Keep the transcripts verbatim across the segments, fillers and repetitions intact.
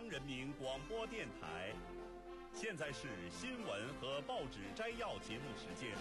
央人民广播电台。现在是新闻和报纸摘要节目时间。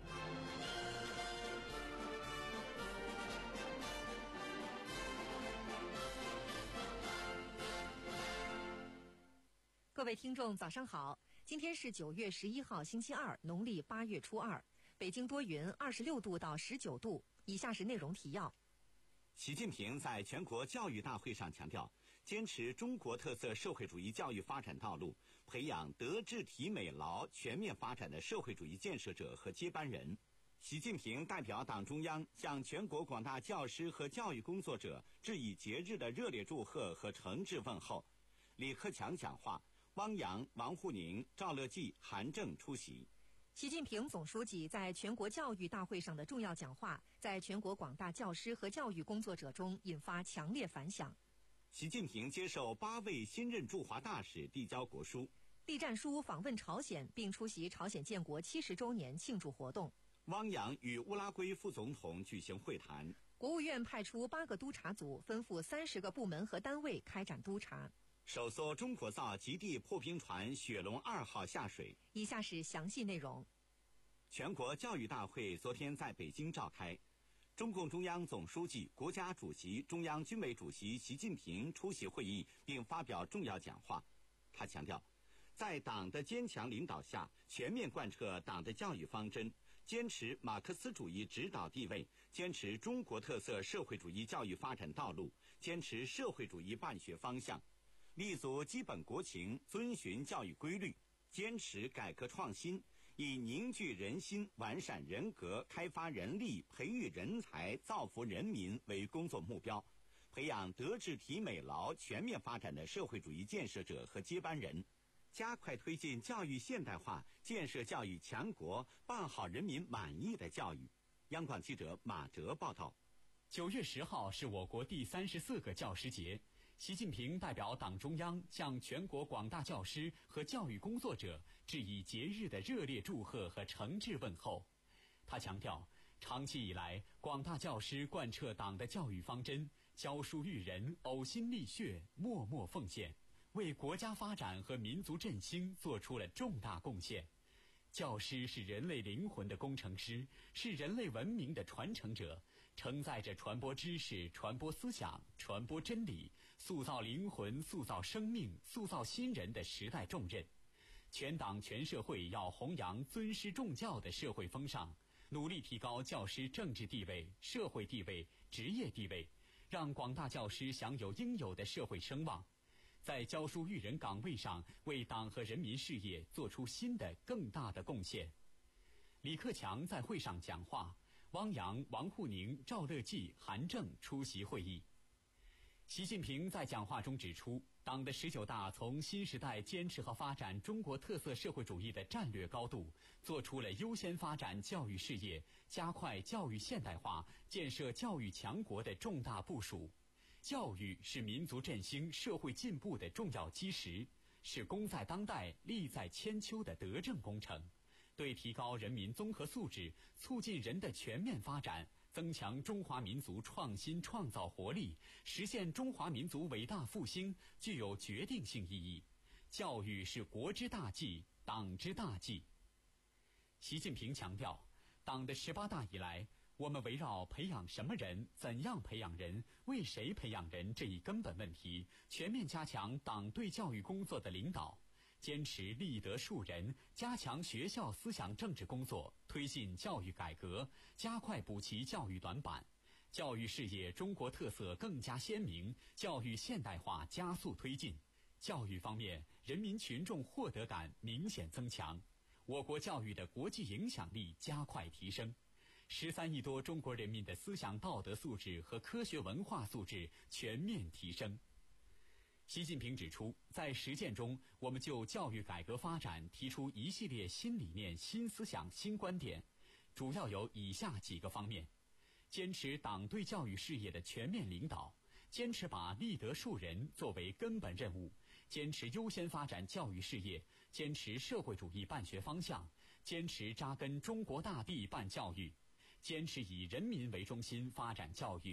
各位听众早上好，今天是九月十一号星期二，农历八月初二，北京多云，二十六度到十九度。以下是内容提要。 习近平在全国教育大会上强调，坚持中国特色社会主义教育发展道路，培养德智体美劳全面发展的社会主义建设者和接班人。习近平代表党中央向全国广大教师和教育工作者致以节日的热烈祝贺和诚挚问候。李克强讲话，汪洋、王沪宁、赵乐际、韩正出席。 习近平总书记在全国教育大会上的重要讲话，在全国广大教师和教育工作者中引发强烈反响。 习近平接受八位新任驻华大使递交国书。 栗战书访问朝鲜，并出席朝鲜建国七十周年庆祝活动。 汪洋与乌拉圭副总统举行会谈。 国务院派出八个督查组，吩咐三十个部门和单位开展督查。 首艘中国造极地破冰船雪龙二号下水。 以下是详细内容。 全国教育大会昨天在北京召开，中共中央总书记、国家主席、中央军委主席习近平出席会议并发表重要讲话。他强调，在党的坚强领导下，全面贯彻党的教育方针，坚持马克思主义指导地位，坚持中国特色社会主义教育发展道路，坚持社会主义办学方向，立足基本国情，遵循教育规律，坚持改革创新，以凝聚人心、完善人格、开发人力、培育人才、造福人民为工作目标，培养德智体美劳全面发展的社会主义建设者和接班人，加快推进教育现代化，建设教育强国，办好人民满意的教育。央广记者马哲报道。 九月十号是我国第三十四个教师节。习近平代表党中央向全国广大教师和教育工作者致以节日的热烈祝贺和诚挚问候。他强调，长期以来，广大教师贯彻党的教育方针，教书育人，呕心沥血，默默奉献，为国家发展和民族振兴做出了重大贡献。教师是人类灵魂的工程师，是人类文明的传承者，承载着传播知识、传播思想、传播真理、塑造灵魂、塑造生命、塑造新人的时代重任。全党全社会要弘扬尊师重教的社会风尚，努力提高教师政治地位、社会地位、职业地位，让广大教师享有应有的社会声望，在教书育人岗位上为党和人民事业做出新的更大的贡献。李克强在会上讲话，汪洋、王沪宁、赵乐际、韩正出席会议。习近平在讲话中指出，党的十九大从新时代坚持和发展中国特色社会主义的战略高度，做出了优先发展教育事业、加快教育现代化、建设教育强国的重大部署。教育是民族振兴、社会进步的重要基石，是功在当代、利在千秋的德政工程，对提高人民综合素质、促进人的全面发展、增强中华民族创新创造活力、实现中华民族伟大复兴具有决定性意义。教育是国之大计、党之大计。习近平强调，党的十八大以来，我们围绕培养什么人、怎样培养人、为谁培养人这一根本问题，全面加强党对教育工作的领导，坚持立德树人，加强学校思想政治工作，推进教育改革，加快补齐教育短板，教育事业中国特色更加鲜明，教育现代化加速推进。教育方面，人民群众获得感明显增强，我国教育的国际影响力加快提升。十三亿多中国人民的思想道德素质和科学文化素质全面提升。习近平指出，在实践中，我们就教育改革发展提出一系列新理念、新思想、新观点，主要有以下几个方面：坚持党对教育事业的全面领导，坚持把立德树人作为根本任务，坚持优先发展教育事业，坚持社会主义办学方向，坚持扎根中国大地办教育，坚持以人民为中心发展教育，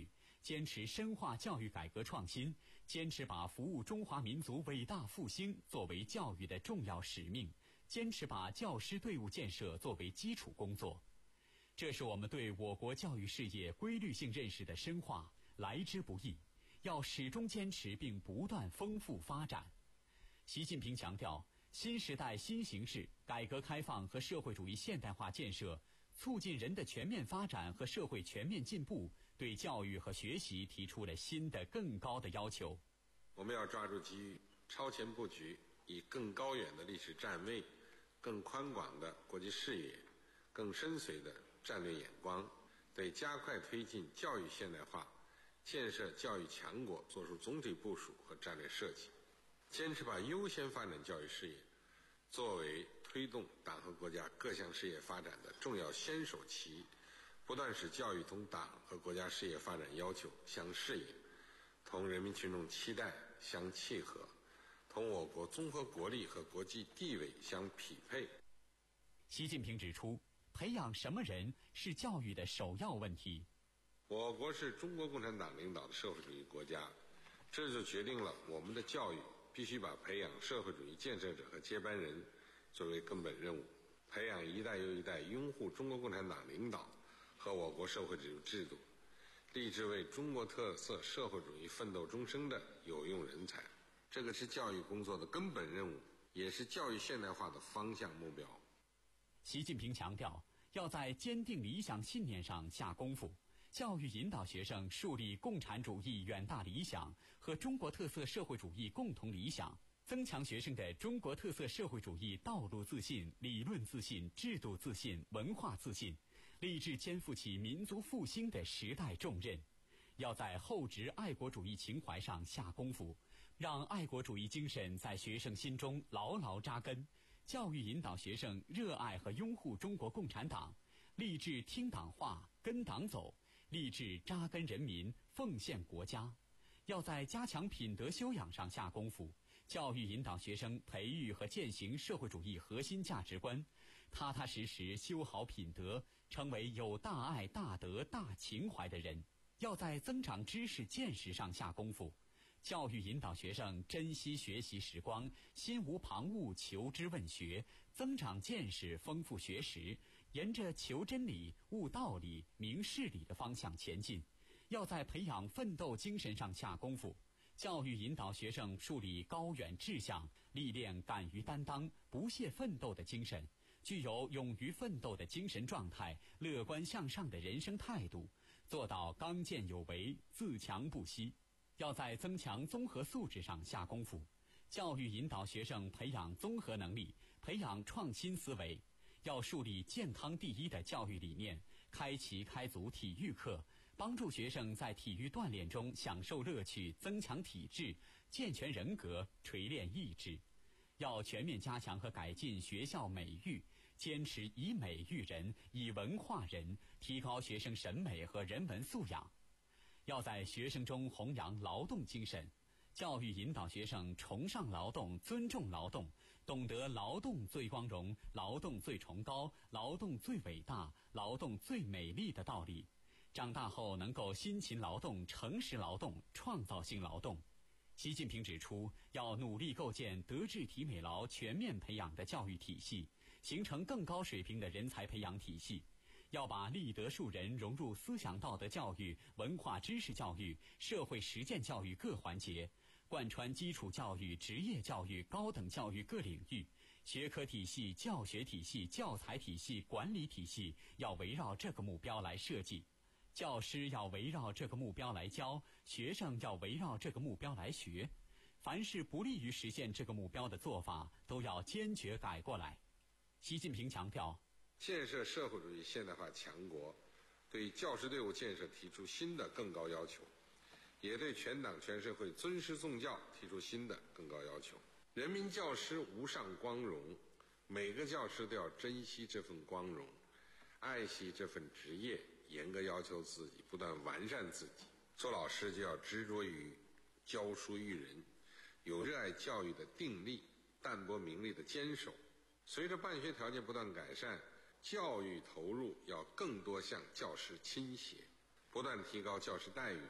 坚持深化教育改革创新，坚持把服务中华民族伟大复兴作为教育的重要使命，坚持把教师队伍建设作为基础工作。这是我们对我国教育事业规律性认识的深化，来之不易，要始终坚持并不断丰富发展。习近平强调，新时代新形势，改革开放和社会主义现代化建设，促进人的全面发展和社会全面进步，对教育和学习提出了新的更高的要求。 我们要抓住机遇，超前布局，以更高远的历史站位、更宽广的国际视野、更深邃的战略眼光，对加快推进教育现代化、建设教育强国作出总体部署和战略设计，坚持把优先发展教育事业作为推动党和国家各项事业发展的重要先手棋，不断使教育同党和国家事业发展要求相适应，同人民群众期待相契合，同我国综合国力和国际地位相匹配。 习近平指出，培养什么人是教育的首要问题。 我国是中国共产党领导的社会主义国家，这就决定了我们的教育必须把培养社会主义建设者和接班人作为根本任务，培养一代又一代拥护中国共产党领导和我国社会主义制度，立志为中国特色社会主义奋斗终生的有用人才。这个是教育工作的根本任务，也是教育现代化的方向目标。 习近平强调，要在坚定理想信念上下功夫，教育引导学生树立共产主义远大理想和中国特色社会主义共同理想，增强学生的中国特色社会主义道路自信、理论自信、制度自信、文化自信，立志肩负起民族复兴的时代重任。要在厚植爱国主义情怀上下功夫，让爱国主义精神在学生心中牢牢扎根，教育引导学生热爱和拥护中国共产党，立志听党话、跟党走，立志扎根人民、奉献国家。要在加强品德修养上下功夫，教育引导学生培育和践行社会主义核心价值观，踏踏实实修好品德，成为有大爱、大德、大情怀的人。要在增长知识见识上下功夫，教育引导学生珍惜学习时光，心无旁骛求知问学，增长见识，丰富学识，沿着求真理、悟道理、明事理的方向前进。要在培养奋斗精神上下功夫，教育引导学生树立高远志向，历练敢于担当、不懈奋斗的精神，具有勇于奋斗的精神状态，乐观向上的人生态度，做到刚健有为、自强不息。要在增强综合素质上下功夫，教育引导学生培养综合能力，培养创新思维。要树立健康第一的教育理念，开启开足体育课，帮助学生在体育锻炼中享受乐趣，增强体质，健全人格，锤炼意志。要全面加强和改进学校美育，坚持以美育人，以文化人，提高学生审美和人文素养。要在学生中弘扬劳动精神，教育引导学生崇尚劳动、尊重劳动，懂得劳动最光荣、劳动最崇高、劳动最伟大、劳动最美丽的道理。长大后能够辛勤劳动、诚实劳动、创造性劳动。习近平指出，要努力构建德智体美劳全面培养的教育体系，形成更高水平的人才培养体系。要把立德树人融入思想道德教育、文化知识教育、社会实践教育各环节，贯穿基础教育、职业教育、高等教育各领域，学科体系、教学体系、教材体系、管理体系要围绕这个目标来设计。教师要围绕这个目标来教，学生要围绕这个目标来学。凡是不利于实现这个目标的做法，都要坚决改过来。习近平强调， 建设社会主义现代化强国，对教师队伍建设提出新的更高要求，也对全党全社会尊师重教提出新的更高要求。人民教师无上光荣，每个教师都要珍惜这份光荣，爱惜这份职业，严格要求自己，不断完善自己。做老师就要执着于教书育人，有热爱教育的定力，淡泊名利的坚守。随着办学条件不断改善，教育投入要更多向教师倾斜，不断提高教师待遇，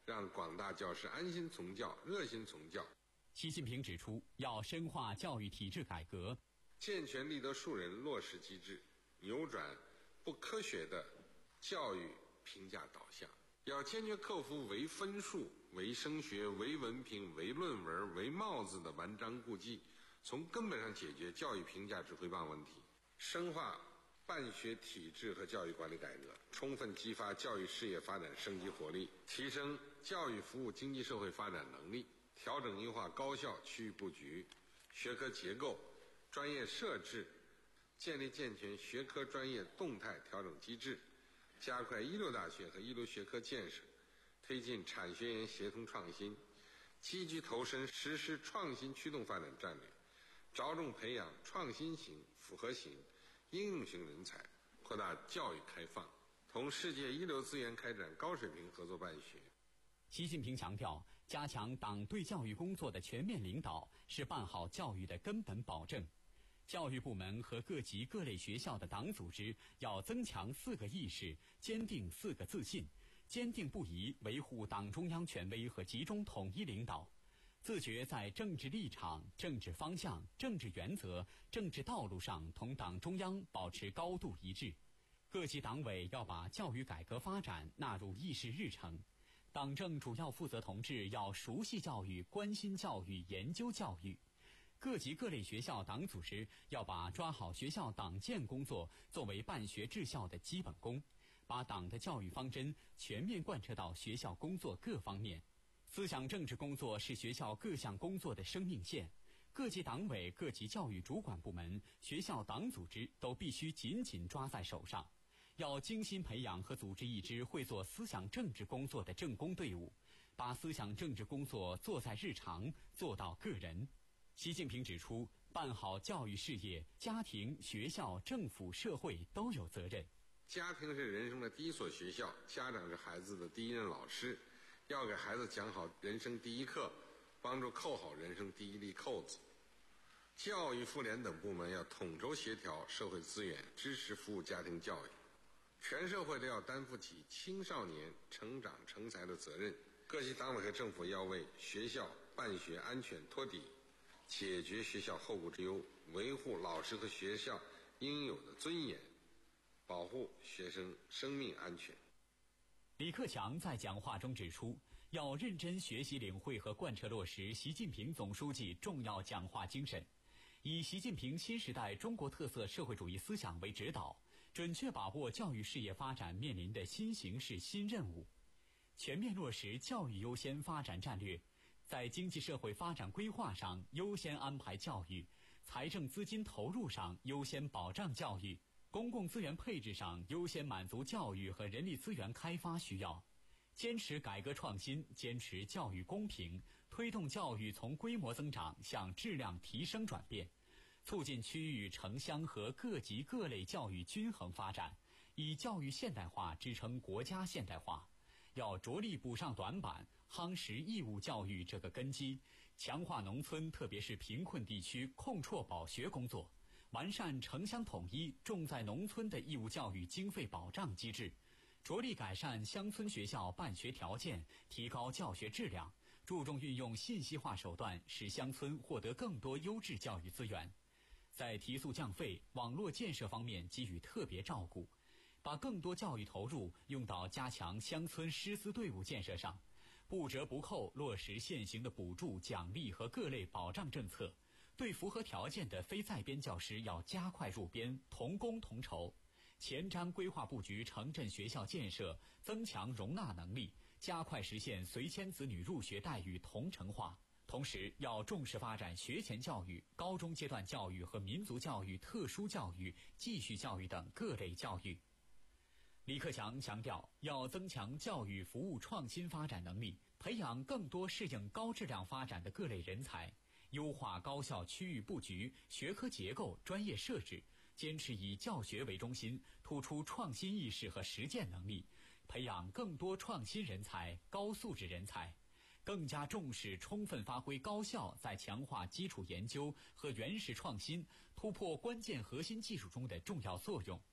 让广大教师安心从教、热心从教。 习近平指出，要深化教育体制改革， 健全立德树人落实机制，扭转不科学的教育评价导向。要坚决克服唯分数、唯升学、唯文凭、唯论文、唯帽子的顽瘴痼疾，从根本上解决教育评价指挥棒问题，深化办学体制和教育管理改革，充分激发教育事业发展升级活力，提升教育服务经济社会发展能力，调整优化高校区域布局、学科结构、专业设置，建立健全学科专业动态调整机制，加快一流大学和一流学科建设，推进产学研协同创新，积极投身实施创新驱动发展战略，着重培养创新型、复合型、应用型人才，扩大教育开放，同世界一流资源开展高水平合作办学。 习近平强调，加强党对教育工作的全面领导是办好教育的根本保证。教育部门和各级各类学校的党组织要增强四个意识，坚定四个自信，坚定不移维护党中央权威和集中统一领导，自觉在政治立场、政治方向、政治原则、政治道路上同党中央保持高度一致。各级党委要把教育改革发展纳入议事日程，党政主要负责同志要熟悉教育、关心教育、研究教育。各级各类学校党组织要把抓好学校党建工作作为办学治校的基本功，把党的教育方针全面贯彻到学校工作各方面。思想政治工作是学校各项工作的生命线，各级党委、各级教育主管部门、学校党组织都必须紧紧抓在手上，要精心培养和组织一支会做思想政治工作的政工队伍，把思想政治工作做在日常，做到个人。习近平指出，办好教育事业，家庭、学校、政府、社会都有责任。 家庭是人生的第一所学校，家长是孩子的第一任老师，要给孩子讲好人生第一课，帮助扣好人生第一粒扣子。教育、妇联等部门要统筹协调社会资源，支持服务家庭教育。全社会都要担负起青少年成长成才的责任。各级党委和政府要为学校办学安全托底，解决学校后顾之忧，维护老师和学校应有的尊严，保护学生生命安全。 李克强在讲话中指出，要认真学习领会和贯彻落实习近平总书记重要讲话精神，以习近平新时代中国特色社会主义思想为指导，准确把握教育事业发展面临的新形势新任务，全面落实教育优先发展战略，在经济社会发展规划上优先安排教育，财政资金投入上优先保障教育，公共资源配置上优先满足教育和人力资源开发需要，坚持改革创新，坚持教育公平，推动教育从规模增长向质量提升转变，促进区域城乡和各级各类教育均衡发展，以教育现代化支撑国家现代化。要着力补上短板，夯实义务教育这个根基，强化农村特别是贫困地区控辍保学工作，完善城乡统一重在农村的义务教育经费保障机制，着力改善乡村学校办学条件，提高教学质量，注重运用信息化手段，使乡村获得更多优质教育资源。在提速降费、网络建设方面给予特别照顾，把更多教育投入用到加强乡村师资队伍建设上，不折不扣落实现行的补助、奖励和各类保障政策，对符合条件的非在编教师要加快入编，同工同酬，前瞻规划布局城镇学校建设，增强容纳能力，加快实现随迁子女入学待遇同城化。同时要重视发展学前教育、高中阶段教育和民族教育、特殊教育、继续教育等各类教育。李克强强调，要增强教育服务创新发展能力，培养更多适应高质量发展的各类人才，优化高校区域布局、学科结构、专业设置，坚持以教学为中心，突出创新意识和实践能力，培养更多创新人才、高素质人才，更加重视充分发挥高校在强化基础研究和原始创新、突破关键核心技术中的重要作用，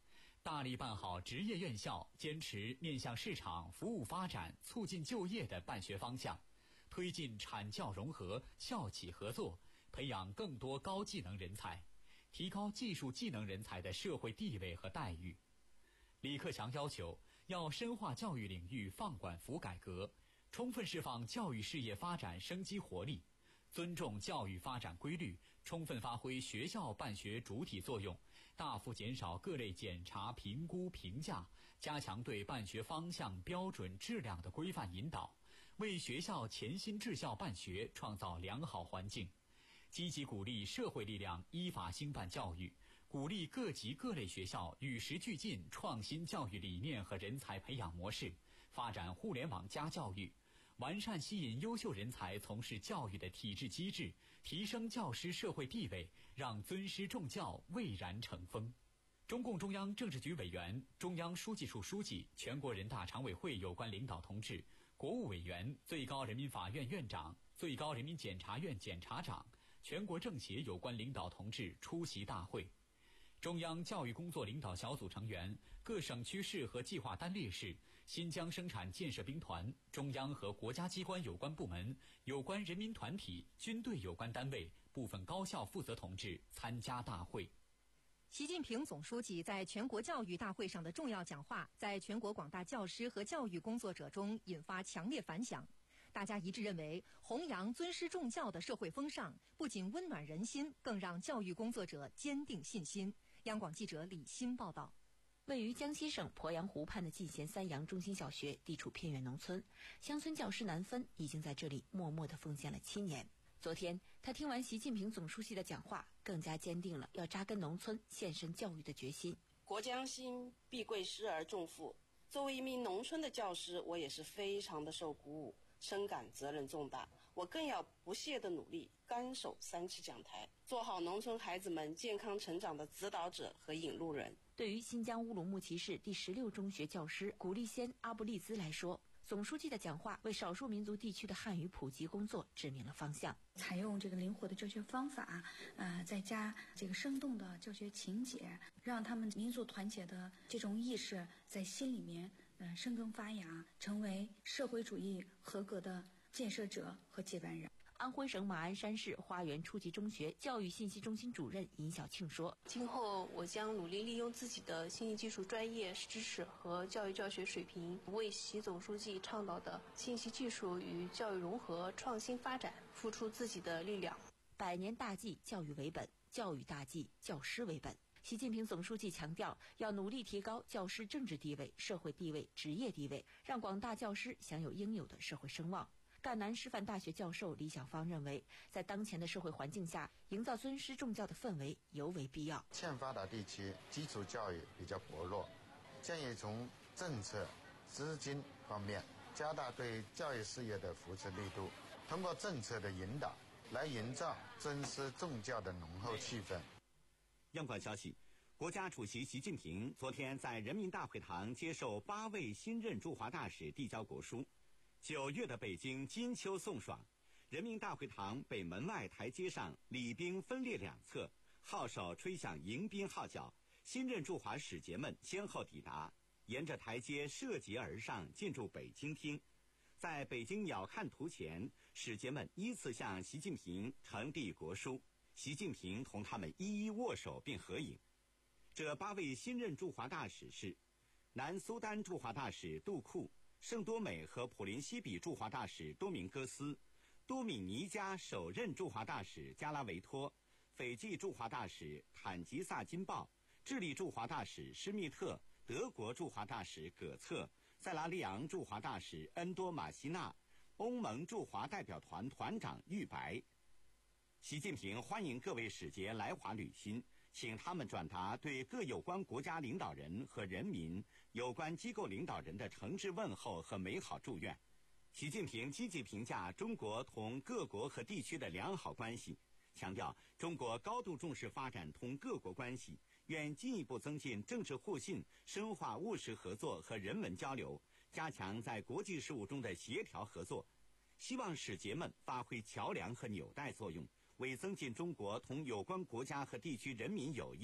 大力办好职业院校，坚持面向市场、服务发展、促进就业的办学方向，推进产教融合、校企合作，培养更多高技能人才，提高技术技能人才的社会地位和待遇。李克强要求，要深化教育领域放管服改革，充分释放教育事业发展生机活力，尊重教育发展规律，充分发挥学校办学主体作用，大幅减少各类检查、评估、评价，加强对办学方向、标准、质量的规范引导，为学校潜心治校办学创造良好环境。积极鼓励社会力量依法兴办教育，鼓励各级各类学校与时俱进创新教育理念和人才培养模式，发展互联网加教育，完善吸引优秀人才从事教育的体制机制，提升教师社会地位，让尊师重教蔚然成风。中共中央政治局委员、中央书记处书记、全国人大常委会有关领导同志、国务委员、最高人民法院院长、最高人民检察院检察长、全国政协有关领导同志出席大会。中央教育工作领导小组成员、各省区市和计划单列市、新疆生产建设兵团、中央和国家机关有关部门、有关人民团体、军队有关单位、部分高校负责同志参加大会。 习近平总书记在全国教育大会上的重要讲话，在全国广大教师和教育工作者中引发强烈反响。大家一致认为，弘扬尊师重教的社会风尚，不仅温暖人心，更让教育工作者坚定信心。央广记者李欣报道。 位于江西省鄱阳湖畔的进贤三阳中心小学地处偏远农村，乡村教师南芬已经在这里默默地奉献了七年。昨天，他听完习近平总书记的讲话，更加坚定了要扎根农村、献身教育的决心。 国将兴，必贵师而重负。作为一名农村的教师，我也是非常的受鼓舞，深感责任重大。我更要不懈地努力，干守三尺讲台，做好农村孩子们健康成长的指导者和引路人。 对于新疆乌鲁木齐市第十六中学教师古丽仙阿布利兹来说，总书记的讲话为少数民族地区的汉语普及工作指明了方向。 采用这个灵活的教学方法，呃，再加这个生动的教学情节，让他们民族团结的这种意识在心里面呃生根发芽，成为社会主义合格的建设者和接班人。 安徽省马鞍山市花园初级中学教育信息中心主任尹小庆说， 今后我将努力利用自己的信息技术专业知识和教育教学水平，为习总书记倡导的信息技术与教育融合创新发展付出自己的力量。 百年大计，教育为本，教育大计，教师为本。习近平总书记强调，要努力提高教师政治地位、社会地位、职业地位，让广大教师享有应有的社会声望。赣南师范大学教授李小芳认为，在当前的社会环境下，营造尊师重教的氛围尤为必要。 欠发达地区基础教育比较薄弱，建议从政策、资金方面加大对教育事业的扶持力度，通过政策的引导来营造尊师重教的浓厚气氛。 央广消息，国家主席习近平昨天在人民大会堂接受八位新任驻华大使递交国书。九月的北京金秋送爽，人民大会堂北门外台阶上礼宾分列两侧，号手吹响迎宾号角，新任驻华使节们先后抵达，沿着台阶涉节而上，进入北京厅。在北京鸟瞰图前，使节们依次向习近平呈递国书，习近平同他们一一握手并合影。这八位新任驻华大使是南苏丹驻华大使杜库、圣多美和普林西比驻华大使多明戈斯、多米尼加首任驻华大使加拉维托、斐济驻华大使坦吉萨金豹、智利驻华大使施密特、德国驻华大使葛策、塞拉利昂驻华大使恩多马西纳、欧盟驻华代表团团长玉白。习近平欢迎各位使节来华履新，请他们转达对各有关国家领导人和人民、有关机构领导人的诚挚问候和美好祝愿。习近平积极评价中国同各国和地区的良好关系，强调中国高度重视发展同各国关系，愿进一步增进政治互信，深化务实合作和人文交流，加强在国际事务中的协调合作。希望使节们发挥桥梁和纽带作用，为增进中国同有关国家和地区人民友谊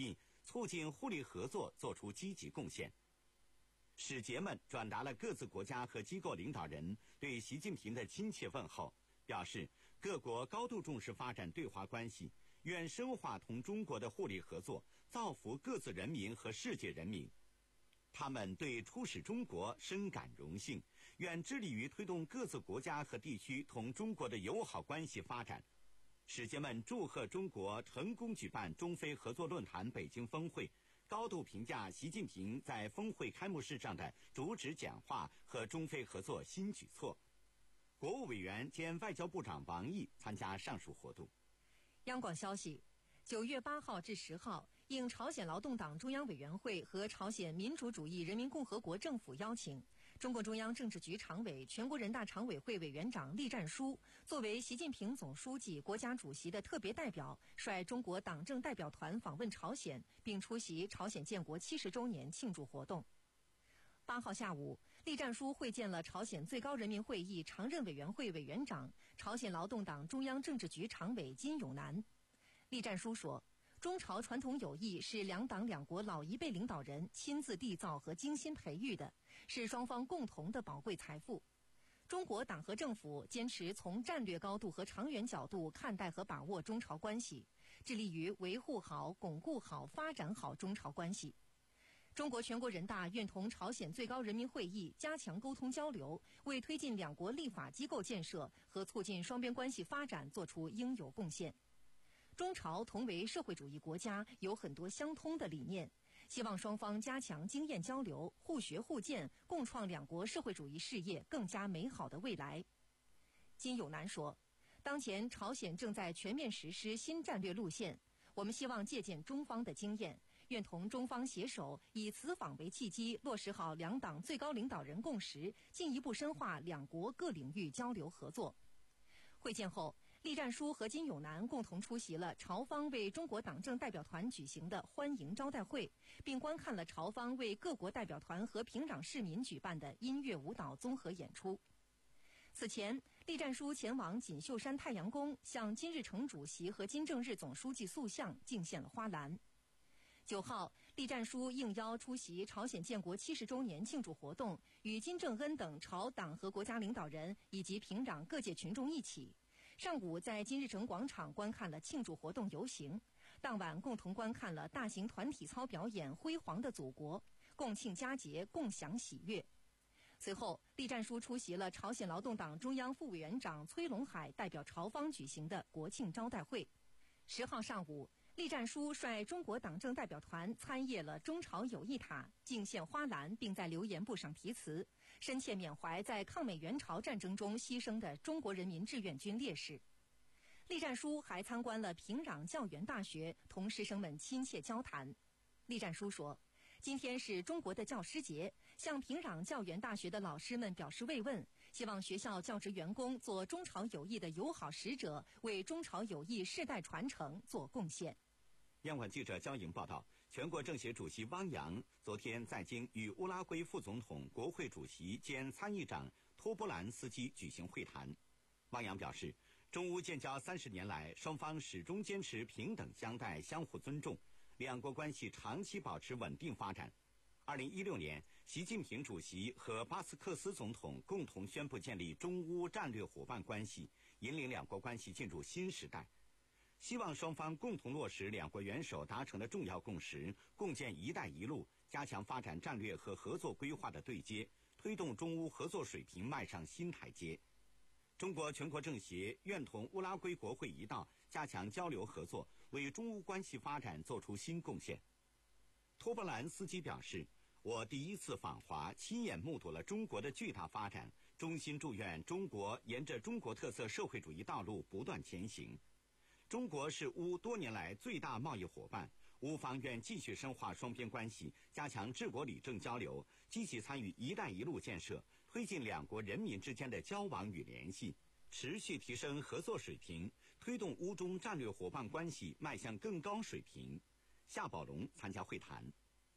促进互利合作做出积极贡献。使节们转达了各自国家和机构领导人对习近平的亲切问候，表示各国高度重视发展对华关系，愿深化同中国的互利合作，造福各自人民和世界人民。他们对出使中国深感荣幸，愿致力于推动各自国家和地区同中国的友好关系发展。使节们祝贺中国成功举办中非合作论坛北京峰会，高度评价习近平在峰会开幕式上的主旨讲话和中非合作新举措。国务委员兼外交部长王毅参加上述活动。 央广消息，九月八号至十号，应朝鲜劳动党中央委员会和朝鲜民主主义人民共和国政府邀请，中共中央政治局常委、全国人大常委会委员长栗战书作为习近平总书记、国家主席的特别代表，率中国党政代表团访问朝鲜，并出席朝鲜建国七十周年庆祝活动。八号下午，栗战书会见了朝鲜最高人民会议常任委员会委员长、朝鲜劳动党中央政治局常委金永南。栗战书说，中朝传统友谊是两党两国老一辈领导人亲自缔造和精心培育的，是双方共同的宝贵财富。中国党和政府坚持从战略高度和长远角度看待和把握中朝关系，致力于维护好、巩固好、发展好中朝关系。中国全国人大愿同朝鲜最高人民会议加强沟通交流，为推进两国立法机构建设和促进双边关系发展做出应有贡献。中朝同为社会主义国家，有很多相通的理念，希望双方加强经验交流，互学互鉴，共创两国社会主义事业更加美好的未来。金友南说，当前朝鲜正在全面实施新战略路线，我们希望借鉴中方的经验，愿同中方携手，以此访为契机，落实好两党最高领导人共识，进一步深化两国各领域交流合作。会见后，栗战书和金永南共同出席了朝方为中国党政代表团举行的欢迎招待会，并观看了朝方为各国代表团和平壤市民举办的音乐舞蹈综合演出。此前，栗战书前往锦绣山太阳宫，向金日成主席和金正日总书记塑像敬献了花篮。九号，栗战书应邀出席朝鲜建国七十周年庆祝活动，与金正恩等朝党和国家领导人以及平壤各界群众一起。上午在金日成广场观看了庆祝活动游行，当晚共同观看了大型团体操表演《辉煌的祖国》，共庆佳节，共享喜悦。随后，栗战书出席了朝鲜劳动党中央副委员长崔龙海代表朝方举行的国庆招待会。十号上午，栗战书率中国党政代表团参谒了中朝友谊塔，敬献花篮，并在留言簿上题词，深切缅怀在抗美援朝战争中牺牲的中国人民志愿军烈士。栗战书还参观了平壤教员大学，同师生们亲切交谈。栗战书说，今天是中国的教师节，向平壤教员大学的老师们表示慰问，希望学校教职员工做中朝友谊的友好使者，为中朝友谊世代传承做贡献。 央广记者焦莹报道，全国政协主席汪洋昨天在京与乌拉圭副总统、国会主席兼参议长托波兰斯基举行会谈。汪洋表示，中乌建交三十年来，双方始终坚持平等相待、相互尊重，两国关系长期保持稳定发展。二零一六年，习近平主席和巴斯克斯总统共同宣布建立中乌战略伙伴关系，引领两国关系进入新时代。希望双方共同落实两国元首达成的重要共识，共建“一带一路”，加强发展战略和合作规划的对接，推动中乌合作水平迈上新台阶。中国全国政协愿同乌拉圭国会一道，加强交流合作，为中乌关系发展做出新贡献。托波兰斯基表示，我第一次访华，亲眼目睹了中国的巨大发展，衷心祝愿中国沿着中国特色社会主义道路不断前行。中国是乌多年来最大贸易伙伴，乌方愿继续深化双边关系，加强治国理政交流，积极参与“一带一路”建设，推进两国人民之间的交往与联系，持续提升合作水平，推动乌中战略伙伴关系迈向更高水平。夏宝龙参加会谈。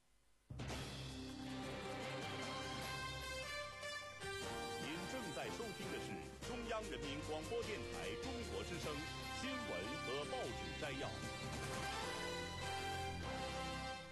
您正在收听的是中央人民广播电台中国之声新闻和报纸摘要。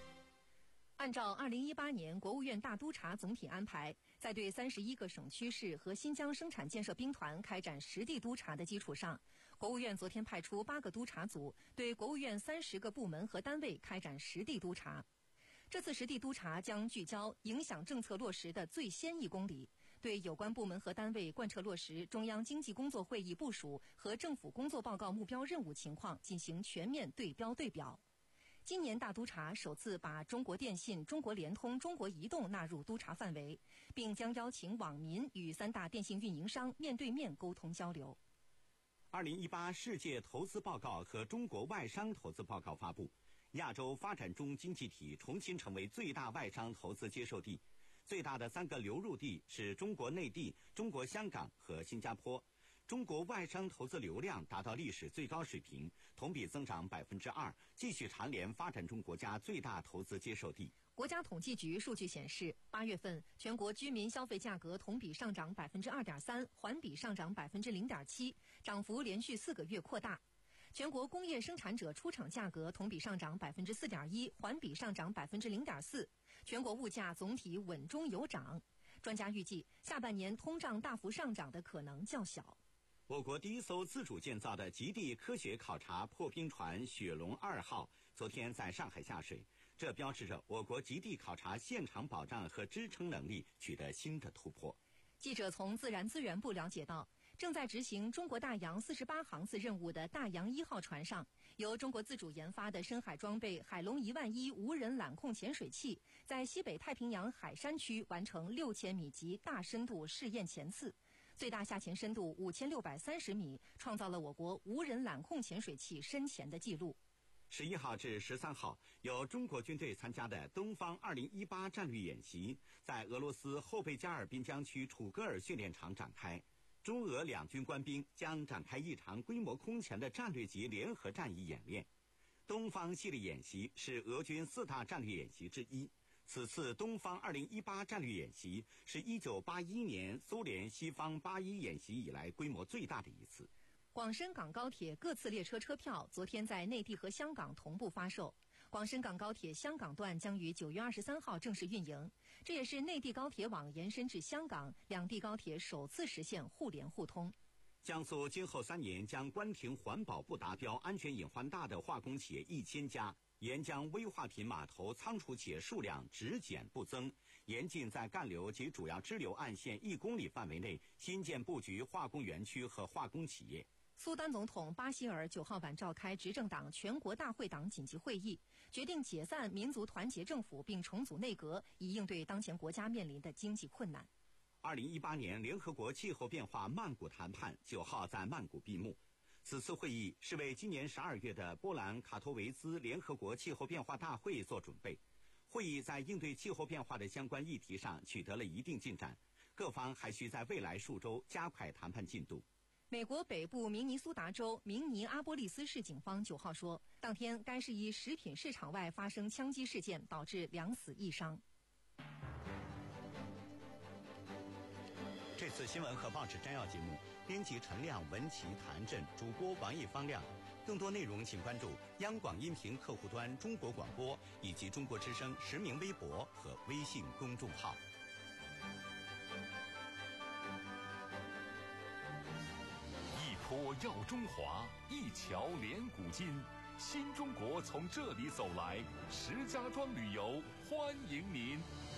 按照二零一八年国务院大督查总体安排，在对三十一个省区市和新疆生产建设兵团开展实地督查的基础上，国务院昨天派出八个督查组，对国务院三十个部门和单位开展实地督查。这次实地督查将聚焦影响政策落实的最先一公里，对有关部门和单位贯彻落实中央经济工作会议部署和政府工作报告目标任务情况进行全面对标对表。今年大督查首次把中国电信、中国联通、中国移动纳入督查范围，并将邀请网民与三大电信运营商面对面沟通交流。 二零一八世界投资报告和中国外商投资报告发布，亚洲发展中经济体重新成为最大外商投资接受地，最大的三个流入地是中国内地、中国香港和新加坡。中国外商投资流量达到历史最高水平，同比增长百分之二，继续蝉联发展中国家最大投资接受地。 国家统计局数据显示，八月份全国居民消费价格同比上涨百分之二点三，环比上涨百分之零点七，涨幅连续四个月扩大。全国工业生产者出厂价格同比上涨百分之四点一，环比上涨百分之零点四，全国物价总体稳中有涨。专家预计，下半年通胀大幅上涨的可能较小。 我国第一艘自主建造的极地科学考察破冰船雪龙二号昨天在上海下水，这标志着我国极地考察现场保障和支撑能力取得新的突破。 记者从自然资源部了解到，正在执行中国大洋四十八航次任务的大洋一号船上，由中国自主研发的深海装备海龙一万一无人缆控潜水器，在西北太平洋海山区完成六千米级大深度试验潜次，最大下潜深度五千六百三十米，创造了我国无人缆控潜水器深潜的记录。 十一号至十三号，由中国军队参加的东方二零一八战略演习，在俄罗斯后贝加尔滨江区楚格尔训练场展开。中俄两军官兵将展开一场规模空前的战略级联合战役演练。东方系列演习是俄军四大战略演习之一。此次东方二零一八战略演习是一九八一年苏联西方八一演习以来规模最大的一次。 广深港高铁各次列车车票昨天在内地和香港同步发售。广深港高铁香港段将于九月二十三号正式运营，这也是内地高铁网延伸至香港，两地高铁首次实现互联互通。 江苏今后三年将关停环保不达标、安全隐患大的化工企业一千家，沿江危化品码头仓储企业数量只减不增，严禁在干流及主要支流岸线一公里范围内新建布局化工园区和化工企业。 苏丹总统巴希尔九号晚召开执政党全国大会党紧急会议，决定解散民族团结政府并重组内阁，以应对当前国家面临的经济困难。 二零一八年联合国气候变化曼谷谈判九号在曼谷闭幕。此次会议是为今年十二月的波兰卡托维兹联合国气候变化大会做准备。会议在应对气候变化的相关议题上取得了一定进展，各方还需在未来数周加快谈判进度。 美国北部明尼苏达州明尼阿波利斯市警方九号说，当天该市一食品市场外发生枪击事件，导致两死一伤。 这次新闻和报纸摘要节目，编辑陈亮、文琪、谭震，主播王毅、方亮。更多内容请关注央广音频客户端中国广播以及中国之声实名微博和微信公众号。 坡耀中华，一桥连古今，新中国从这里走来。石家庄旅游欢迎您。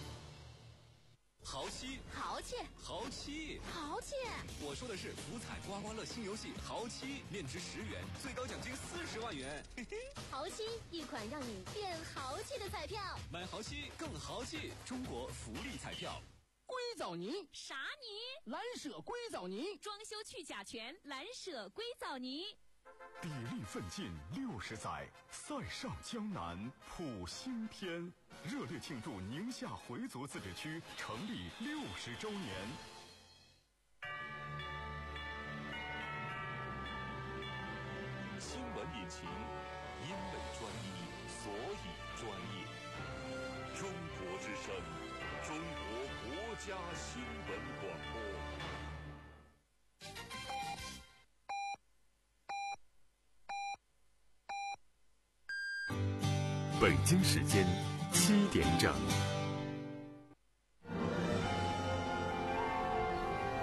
豪七， 豪气， 豪七， 豪气！ 我说的是福彩刮刮乐新游戏豪七，面值十元，最高奖金四十万元。嘿嘿， 豪七，一款让你变豪气的彩票。 买豪七更豪气，中国福利彩票。 硅藻泥， 啥泥？ 蓝舍硅藻泥， 装修去甲醛，蓝舍硅藻泥。 砥砺奋进六十载，塞上江南谱新篇。热烈庆祝宁夏回族自治区成立六十周年。 新闻引擎，因为专一，所以专业。中国之声，中国国家新闻广播。 北京时间七点整。